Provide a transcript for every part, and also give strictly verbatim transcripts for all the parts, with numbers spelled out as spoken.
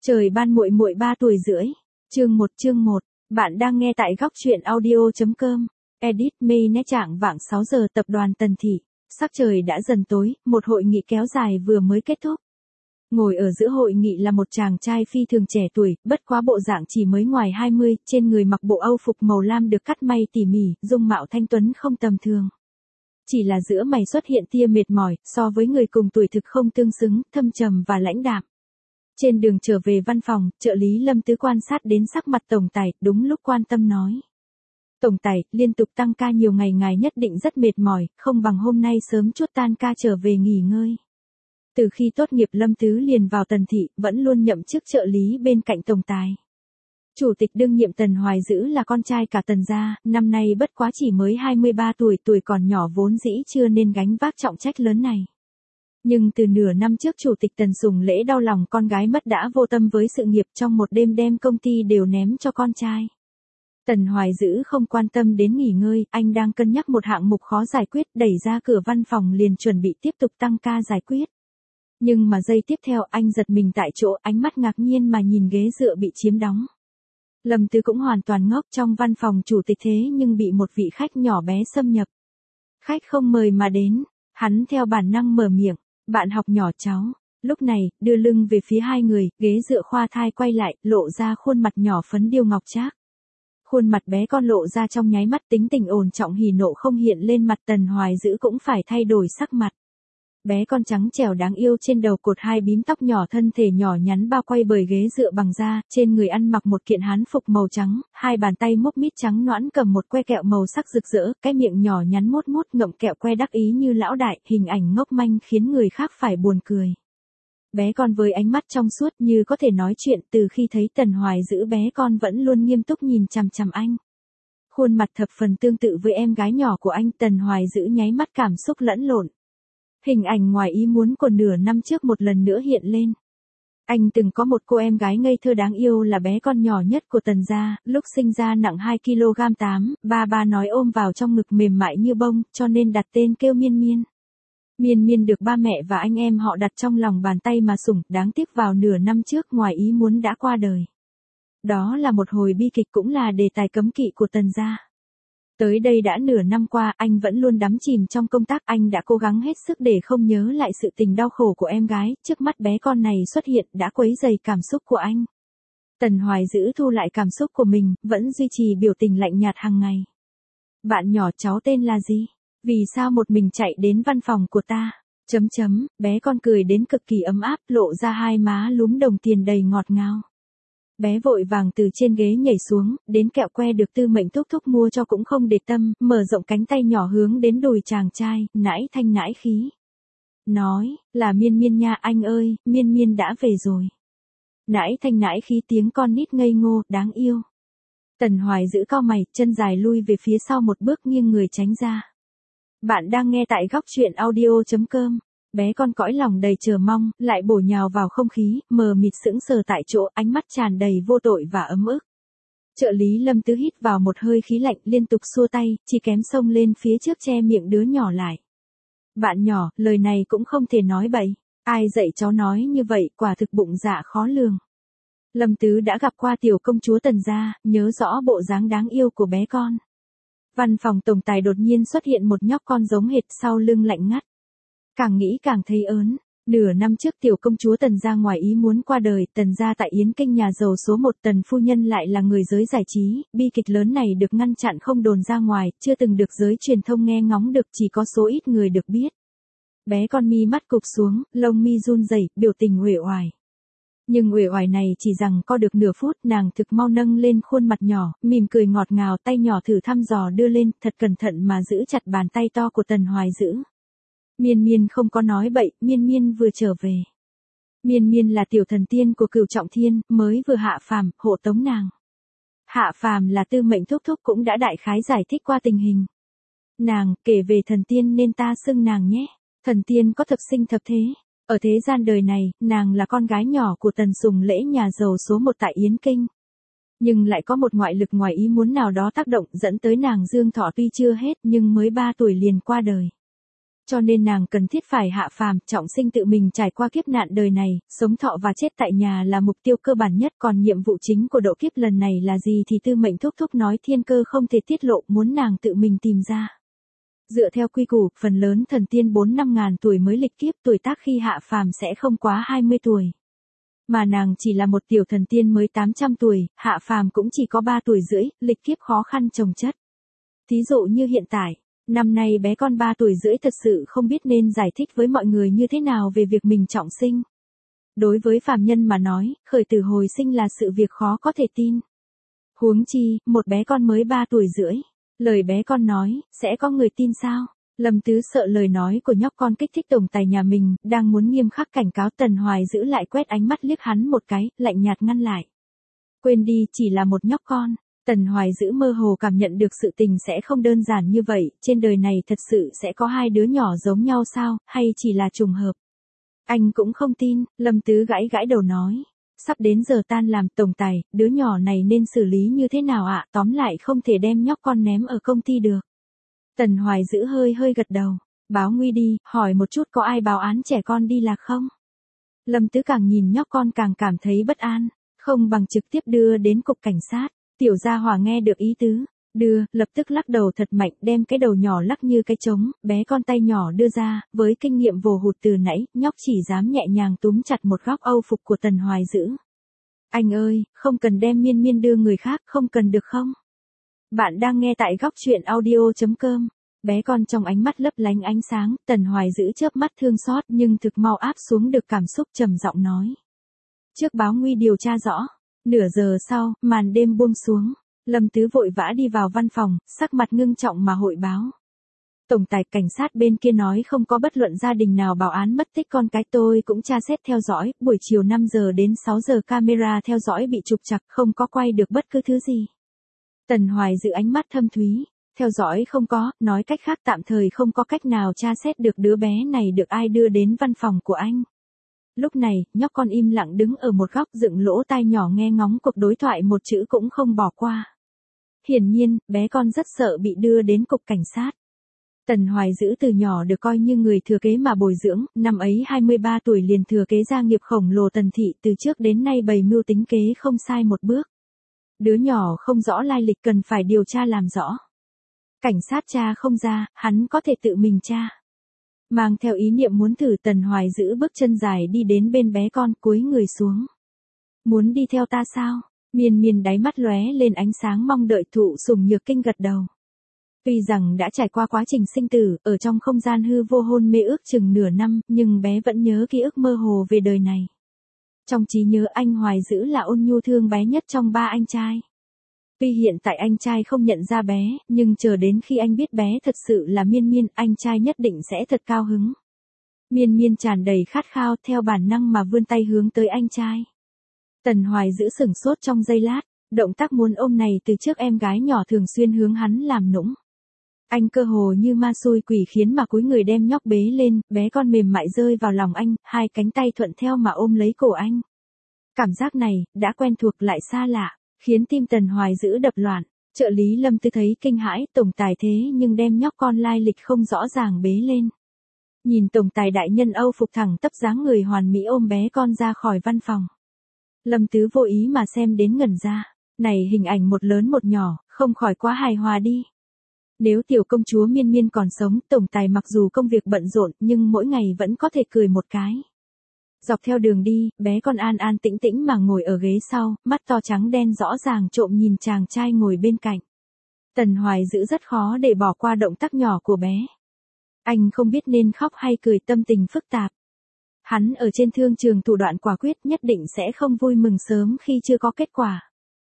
Trời ban muội muội ba tuổi rưỡi. Chương một chương một. Bạn đang nghe tại góc truyện audio chấm com. Edit May né trạng vạng sáu giờ tập đoàn Tần Thị. Sắc trời đã dần tối, một hội nghị kéo dài vừa mới kết thúc. Ngồi ở giữa hội nghị là một chàng trai phi thường trẻ tuổi, bất quá bộ dạng chỉ mới ngoài hai mươi, trên người mặc bộ âu phục màu lam được cắt may tỉ mỉ, dung mạo thanh tuấn không tầm thường. Chỉ là giữa mày xuất hiện tia mệt mỏi, so với người cùng tuổi thực không tương xứng, thâm trầm và lãnh đạm. Trên đường trở về văn phòng, trợ lý Lâm Tứ quan sát đến sắc mặt tổng tài, đúng lúc quan tâm nói. Tổng tài, liên tục tăng ca nhiều ngày ngài nhất định rất mệt mỏi, không bằng hôm nay sớm chút tan ca trở về nghỉ ngơi. Từ khi tốt nghiệp Lâm Tứ liền vào Tần Thị, vẫn luôn nhậm chức trợ lý bên cạnh tổng tài. Chủ tịch đương nhiệm Tần Hoài Dữ là con trai cả Tần gia, năm nay bất quá chỉ mới hai mươi ba tuổi, tuổi còn nhỏ vốn dĩ chưa nên gánh vác trọng trách lớn này. Nhưng từ nửa năm trước Chủ tịch Tần Sùng Lễ đau lòng con gái mất đã vô tâm với sự nghiệp, trong một đêm đem công ty đều ném cho con trai. Tần Hoài Dữ không quan tâm đến nghỉ ngơi, anh đang cân nhắc một hạng mục khó giải quyết, đẩy ra cửa văn phòng liền chuẩn bị tiếp tục tăng ca giải quyết. Nhưng mà giây tiếp theo anh giật mình tại chỗ, ánh mắt ngạc nhiên mà nhìn ghế dựa bị chiếm đóng. Lâm Tứ cũng hoàn toàn ngốc, trong văn phòng chủ tịch thế nhưng bị một vị khách nhỏ bé xâm nhập. Khách không mời mà đến, hắn theo bản năng mở miệng, bạn học nhỏ cháu. Lúc này, đưa lưng về phía hai người, ghế dựa khoa thai quay lại, lộ ra khuôn mặt nhỏ phấn điêu ngọc trác. Khuôn mặt bé con lộ ra trong nháy mắt, tính tình ổn trọng hỉ nộ không hiện lên mặt. Tần Hoài Dữ cũng phải thay đổi sắc mặt. Bé con trắng trẻo đáng yêu trên đầu cột hai bím tóc nhỏ, thân thể nhỏ nhắn bao quay bởi ghế dựa bằng da, trên người ăn mặc một kiện hán phục màu trắng, hai bàn tay mốc mít trắng nõn cầm một que kẹo màu sắc rực rỡ, cái miệng nhỏ nhắn mốt mốt ngậm kẹo que đắc ý như lão đại, hình ảnh ngốc manh khiến người khác phải buồn cười. Bé con với ánh mắt trong suốt như có thể nói chuyện, từ khi thấy Tần Hoài Dữ bé con vẫn luôn nghiêm túc nhìn chằm chằm anh. Khuôn mặt thập phần tương tự với em gái nhỏ của anh. Tần Hoài Dữ nháy mắt cảm xúc lẫn lộn. Hình ảnh ngoài ý muốn của nửa năm trước một lần nữa hiện lên. Anh từng có một cô em gái ngây thơ đáng yêu là bé con nhỏ nhất của Tần gia, lúc sinh ra nặng hai ki lô gam tám, ba ba nói ôm vào trong ngực mềm mại như bông, cho nên đặt tên kêu Miên Miên. Miên Miên được ba mẹ và anh em họ đặt trong lòng bàn tay mà sủng, đáng tiếc vào nửa năm trước ngoài ý muốn đã qua đời. Đó là một hồi bi kịch, cũng là đề tài cấm kỵ của Tần gia. Tới đây đã nửa năm qua, anh vẫn luôn đắm chìm trong công tác, anh đã cố gắng hết sức để không nhớ lại sự tình đau khổ của em gái, trước mắt bé con này xuất hiện đã quấy rầy cảm xúc của anh. Tần Hoài Dữ thu lại cảm xúc của mình, vẫn duy trì biểu tình lạnh nhạt hàng ngày. Bạn nhỏ cháu tên là gì? Vì sao một mình chạy đến văn phòng của ta? Chấm chấm, bé con cười đến cực kỳ ấm áp, lộ ra hai má lúm đồng tiền đầy ngọt ngào. Bé vội vàng từ trên ghế nhảy xuống, đến kẹo que được Tư Mệnh thúc thúc mua cho cũng không để tâm, mở rộng cánh tay nhỏ hướng đến đùi chàng trai, nãi thanh nãi khí. Nói, là Miên Miên nha anh ơi, Miên Miên đã về rồi. Nãi thanh nãi khí tiếng con nít ngây ngô, đáng yêu. Tần Hoài Dữ cau mày, chân dài lui về phía sau một bước nghiêng người tránh ra. Bạn đang nghe tại góc truyện audio chấm com. Bé con cõi lòng đầy chờ mong, lại bổ nhào vào không khí, mờ mịt sững sờ tại chỗ, ánh mắt tràn đầy vô tội và ấm ức. Trợ lý Lâm Tứ hít vào một hơi khí lạnh, liên tục xua tay, chỉ kém xông lên phía trước che miệng đứa nhỏ lại. Bạn nhỏ, lời này cũng không thể nói bậy. Ai dạy cháu nói như vậy, quả thực bụng dạ khó lường. Lâm Tứ đã gặp qua tiểu công chúa Tần gia, nhớ rõ bộ dáng đáng yêu của bé con. Văn phòng tổng tài đột nhiên xuất hiện một nhóc con giống hệt, sau lưng lạnh ngắt. Càng nghĩ càng thấy ớn. Nửa năm trước tiểu công chúa Tần gia ngoài ý muốn qua đời, Tần gia tại Yến Kinh nhà giàu số một, Tần phu nhân lại là người giới giải trí, bi kịch lớn này được ngăn chặn không đồn ra ngoài, chưa từng được giới truyền thông nghe ngóng được, chỉ có số ít người được biết. Bé con mi mắt cụp xuống, lông mi run rẩy, biểu tình uể oải. Nhưng uể oải này chỉ rằng có được nửa phút, nàng thực mau nâng lên khuôn mặt nhỏ, mỉm cười ngọt ngào, tay nhỏ thử thăm dò đưa lên, thật cẩn thận mà giữ chặt bàn tay to của Tần Hoài Dữ. Miên Miên không có nói bậy, Miên Miên vừa trở về. Miên Miên là tiểu thần tiên của Cửu Trọng Thiên, mới vừa hạ phàm, hộ tống nàng. Hạ phàm là Tư Mệnh thúc thúc cũng đã đại khái giải thích qua tình hình. Nàng, kể về thần tiên nên ta xưng nàng nhé. Thần tiên có thập sinh thập thế. Ở thế gian đời này, nàng là con gái nhỏ của Tần Sùng Lễ nhà giàu số một tại Yến Kinh. Nhưng lại có một ngoại lực ngoài ý muốn nào đó tác động dẫn tới nàng dương thọ tuy chưa hết nhưng mới ba tuổi liền qua đời. Cho nên nàng cần thiết phải hạ phàm, trọng sinh tự mình trải qua kiếp nạn đời này, sống thọ và chết tại nhà là mục tiêu cơ bản nhất, còn nhiệm vụ chính của độ kiếp lần này là gì thì tư mệnh thúc thúc nói thiên cơ không thể tiết lộ, muốn nàng tự mình tìm ra. Dựa theo quy củ, phần lớn thần tiên bốn năm ngàn tuổi mới lịch kiếp, tuổi tác khi hạ phàm sẽ không quá hai mươi tuổi. Mà nàng chỉ là một tiểu thần tiên mới tám trăm tuổi, hạ phàm cũng chỉ có ba tuổi rưỡi, lịch kiếp khó khăn chồng chất. Thí dụ như hiện tại, năm nay bé con ba tuổi rưỡi thật sự không biết nên giải thích với mọi người như thế nào về việc mình trọng sinh. Đối với phàm nhân mà nói, khởi tử hồi sinh là sự việc khó có thể tin. Huống chi, một bé con mới ba tuổi rưỡi. Lời bé con nói, sẽ có người tin sao? Lâm Tứ sợ lời nói của nhóc con kích thích tổng tài nhà mình, đang muốn nghiêm khắc cảnh cáo Tần Hoài giữ lại quét ánh mắt liếc hắn một cái, lạnh nhạt ngăn lại. Quên đi, chỉ là một nhóc con. Tần Hoài giữ mơ hồ cảm nhận được sự tình sẽ không đơn giản như vậy, trên đời này thật sự sẽ có hai đứa nhỏ giống nhau sao, hay chỉ là trùng hợp. Anh cũng không tin, Lâm Tứ gãi gãi đầu nói. Sắp đến giờ tan làm, tổng tài, đứa nhỏ này nên xử lý như thế nào ạ, tóm lại không thể đem nhóc con ném ở công ty được. Tần Hoài giữ hơi hơi gật đầu, báo nguy đi, hỏi một chút có ai báo án trẻ con đi lạc không? Lâm Tứ càng nhìn nhóc con càng cảm thấy bất an, không bằng trực tiếp đưa đến cục cảnh sát. Tiểu gia hỏa nghe được ý tứ, đưa, lập tức lắc đầu thật mạnh, đem cái đầu nhỏ lắc như cái trống, bé con tay nhỏ đưa ra, với kinh nghiệm vồ hụt từ nãy, nhóc chỉ dám nhẹ nhàng túm chặt một góc âu phục của Tần Hoài giữ. Anh ơi, không cần đem Miên Miên đưa người khác, không cần được không? Bạn đang nghe tại góc truyện audio chấm com. Bé con trong ánh mắt lấp lánh ánh sáng, Tần Hoài giữ chớp mắt thương xót nhưng thực mau áp xuống được cảm xúc, trầm giọng nói. Trước báo nguy điều tra rõ. Nửa giờ sau, màn đêm buông xuống, Lâm Tứ vội vã đi vào văn phòng, sắc mặt ngưng trọng mà hội báo. Tổng tài cảnh sát bên kia nói không có bất luận gia đình nào báo án mất tích con cái, tôi cũng tra xét theo dõi, buổi chiều năm giờ đến sáu giờ camera theo dõi bị trục trặc, không có quay được bất cứ thứ gì. Tần Hoài giữ ánh mắt thâm thúy, theo dõi không có, nói cách khác tạm thời không có cách nào tra xét được đứa bé này được ai đưa đến văn phòng của anh. Lúc này, nhóc con im lặng đứng ở một góc dựng lỗ tai nhỏ nghe ngóng cuộc đối thoại một chữ cũng không bỏ qua. Hiển nhiên, bé con rất sợ bị đưa đến cục cảnh sát. Tần Hoài giữ từ nhỏ được coi như người thừa kế mà bồi dưỡng, năm ấy hai mươi ba tuổi liền thừa kế gia nghiệp khổng lồ Tần thị, từ trước đến nay bày mưu tính kế không sai một bước. Đứa nhỏ không rõ lai lịch cần phải điều tra làm rõ. Cảnh sát tra không ra, hắn có thể tự mình tra. Mang theo ý niệm muốn thử, Tần Hoài giữ bước chân dài đi đến bên bé con, cúi người xuống. Muốn đi theo ta sao? Miên Miên đáy mắt lóe lên ánh sáng mong đợi, thụ sủng nhược kinh gật đầu. Tuy rằng đã trải qua quá trình sinh tử, ở trong không gian hư vô hôn mê ước chừng nửa năm, nhưng bé vẫn nhớ ký ức mơ hồ về đời này. Trong trí nhớ anh Hoài giữ là ôn nhu thương bé nhất trong ba anh trai. Tuy hiện tại anh trai không nhận ra bé, nhưng chờ đến khi anh biết bé thật sự là Miên Miên, anh trai nhất định sẽ thật cao hứng. Miên Miên tràn đầy khát khao, theo bản năng mà vươn tay hướng tới anh trai. Tần Hoài giữ sửng sốt trong giây lát, động tác muốn ôm này từ trước em gái nhỏ thường xuyên hướng hắn làm nũng. Anh cơ hồ như ma xui quỷ khiến mà cúi người đem nhóc bế lên, bé con mềm mại rơi vào lòng anh, hai cánh tay thuận theo mà ôm lấy cổ anh. Cảm giác này, đã quen thuộc lại xa lạ, khiến tim Tần Hoài giữ đập loạn. Trợ lý Lâm Tư thấy kinh hãi, tổng tài thế nhưng đem nhóc con lai lịch không rõ ràng bế lên. Nhìn tổng tài đại nhân Âu phục thẳng tắp dáng người hoàn mỹ ôm bé con ra khỏi văn phòng. Lâm Tứ vô ý mà xem đến ngẩn ra, này hình ảnh một lớn một nhỏ, không khỏi quá hài hòa đi. Nếu tiểu công chúa Miên Miên còn sống, tổng tài mặc dù công việc bận rộn nhưng mỗi ngày vẫn có thể cười một cái. Dọc theo đường đi, bé con an an tĩnh tĩnh mà ngồi ở ghế sau, mắt to trắng đen rõ ràng trộm nhìn chàng trai ngồi bên cạnh. Tần Hoài giữ rất khó để bỏ qua động tác nhỏ của bé. Anh không biết nên khóc hay cười, tâm tình phức tạp. Hắn ở trên thương trường thủ đoạn quả quyết, nhất định sẽ không vui mừng sớm khi chưa có kết quả.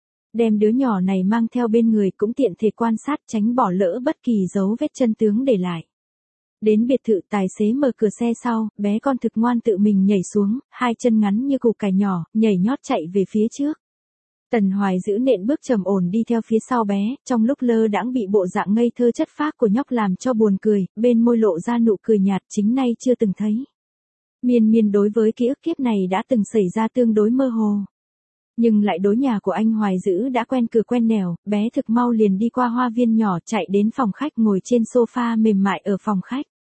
Đem đứa nhỏ này mang theo bên người cũng tiện thể quan sát, tránh bỏ lỡ bất kỳ dấu vết chân tướng để lại. Đến biệt thự, tài xế mở cửa xe sau, bé con thực ngoan tự mình nhảy xuống, hai chân ngắn như củ cải nhỏ, nhảy nhót chạy về phía trước. Tần Hoài giữ nện bước trầm ổn đi theo phía sau bé, trong lúc lơ đãng bị bộ dạng ngây thơ chất phác của nhóc làm cho buồn cười, bên môi lộ ra nụ cười nhạt chính nay chưa từng thấy. Miên Miên đối với ký ức kiếp này đã từng xảy ra tương đối mơ hồ. Nhưng lại đối nhà của anh Hoài giữ đã quen cửa quen nẻo, bé thực mau liền đi qua hoa viên nhỏ chạy đến phòng khách ngồi trên sofa mềm mại ở phòng khách.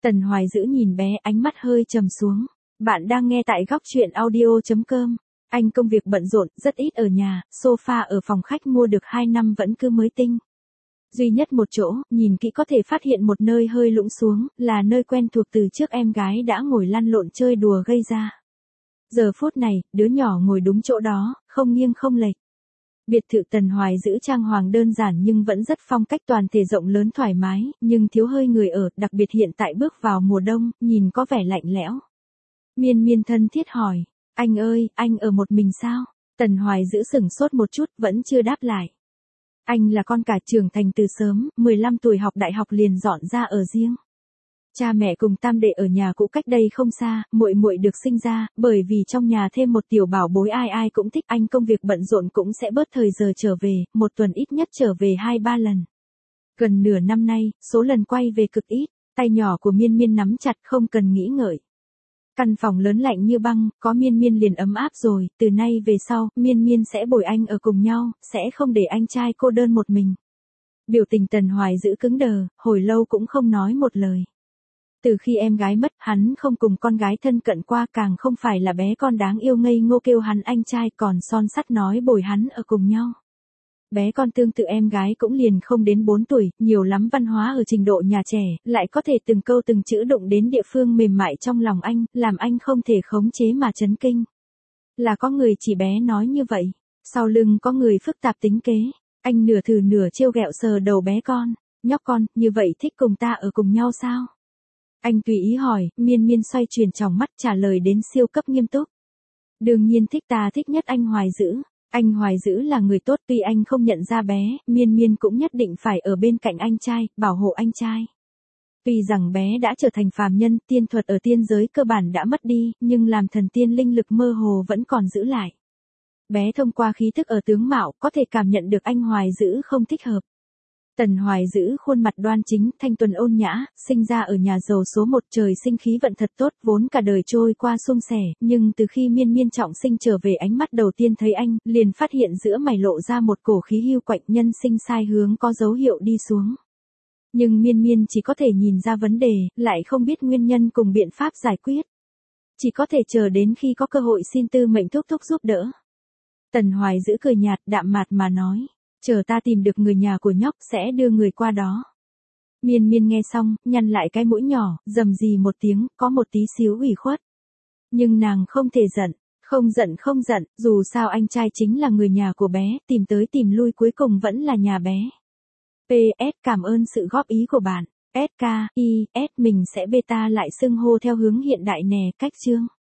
Tần Hoài Dữ nhìn bé, ánh mắt hơi trầm xuống. Bạn đang nghe tại góc truyện audio.com. Anh công việc bận rộn, rất ít ở nhà, sofa ở phòng khách mua được hai năm vẫn cứ mới tinh. Duy nhất một chỗ, nhìn kỹ có thể phát hiện một nơi hơi lũng xuống, là nơi quen thuộc từ trước em gái đã ngồi lăn lộn chơi đùa gây ra. Giờ phút này, đứa nhỏ ngồi đúng chỗ đó, không nghiêng không lệch. Biệt thự Tần Hoài Dữ trang hoàng đơn giản nhưng vẫn rất phong cách, toàn thể rộng lớn thoải mái, nhưng thiếu hơi người ở, đặc biệt hiện tại bước vào mùa đông, nhìn có vẻ lạnh lẽo. Miên Miên thân thiết hỏi, anh ơi, anh ở một mình sao? Tần Hoài Dữ sửng sốt một chút, vẫn chưa đáp lại. Anh là con cả, trưởng thành từ sớm, mười lăm tuổi học đại học liền dọn ra ở riêng. Cha mẹ cùng tam đệ ở nhà cũ cách đây không xa, muội muội được sinh ra, bởi vì trong nhà thêm một tiểu bảo bối ai ai cũng thích, anh công việc bận rộn cũng sẽ bớt thời giờ trở về, một tuần ít nhất trở về hai ba lần. Gần nửa năm nay, số lần quay về cực ít, tay nhỏ của Miên Miên nắm chặt không cần nghĩ ngợi. Căn phòng lớn lạnh như băng, có Miên Miên liền ấm áp rồi, từ nay về sau, Miên Miên sẽ bồi anh ở cùng nhau, sẽ không để anh trai cô đơn một mình. Biểu tình Tần Hoài Dữ cứng đờ, hồi lâu cũng không nói một lời. Từ khi em gái mất, hắn không cùng con gái thân cận qua, càng không phải là bé con đáng yêu ngây ngô kêu hắn anh trai, còn son sắt nói bồi hắn ở cùng nhau. Bé con tương tự em gái cũng liền không đến bốn tuổi, nhiều lắm văn hóa ở trình độ nhà trẻ, lại có thể từng câu từng chữ đụng đến địa phương mềm mại trong lòng anh, làm anh không thể khống chế mà chấn kinh. Là có người chỉ bé nói như vậy, sau lưng có người phức tạp tính kế, anh nửa thử nửa trêu ghẹo sờ đầu bé con, nhóc con, như vậy thích cùng ta ở cùng nhau sao? Anh tùy ý hỏi, Miên Miên xoay chuyển tròng mắt trả lời đến siêu cấp nghiêm túc. Đương nhiên thích, ta thích nhất anh Hoài Dữ. Anh Hoài Dữ là người tốt, tuy anh không nhận ra bé, Miên Miên cũng nhất định phải ở bên cạnh anh trai, bảo hộ anh trai. Tuy rằng bé đã trở thành phàm nhân, tiên thuật ở tiên giới cơ bản đã mất đi, nhưng làm thần tiên linh lực mơ hồ vẫn còn giữ lại. Bé thông qua khí thức ở tướng mạo, có thể cảm nhận được anh Hoài Dữ không thích hợp. Tần Hoài Dữ khuôn mặt đoan chính, thanh tuần ôn nhã, sinh ra ở nhà giàu số một, trời sinh khí vận thật tốt, vốn cả đời trôi qua suôn sẻ, nhưng từ khi Miên Miên trọng sinh trở về, ánh mắt đầu tiên thấy anh, liền phát hiện giữa mày lộ ra một cổ khí hưu quạnh, nhân sinh sai hướng có dấu hiệu đi xuống. Nhưng Miên Miên chỉ có thể nhìn ra vấn đề, lại không biết nguyên nhân cùng biện pháp giải quyết. Chỉ có thể chờ đến khi có cơ hội xin tư mệnh thúc thúc giúp đỡ. Tần Hoài Dữ cười nhạt, đạm mạc mà nói. Chờ ta tìm được người nhà của nhóc sẽ đưa người qua đó. Miên Miên nghe xong, nhăn lại cái mũi nhỏ, rầm rì một tiếng, có một tí xíu ủy khuất. Nhưng nàng không thể giận, không giận không giận, dù sao anh trai chính là người nhà của bé, tìm tới tìm lui cuối cùng vẫn là nhà bé. pê ét Cảm ơn sự góp ý của bạn. ét ca, i, s mình sẽ beta lại xưng hô theo hướng hiện đại nè, cách chương.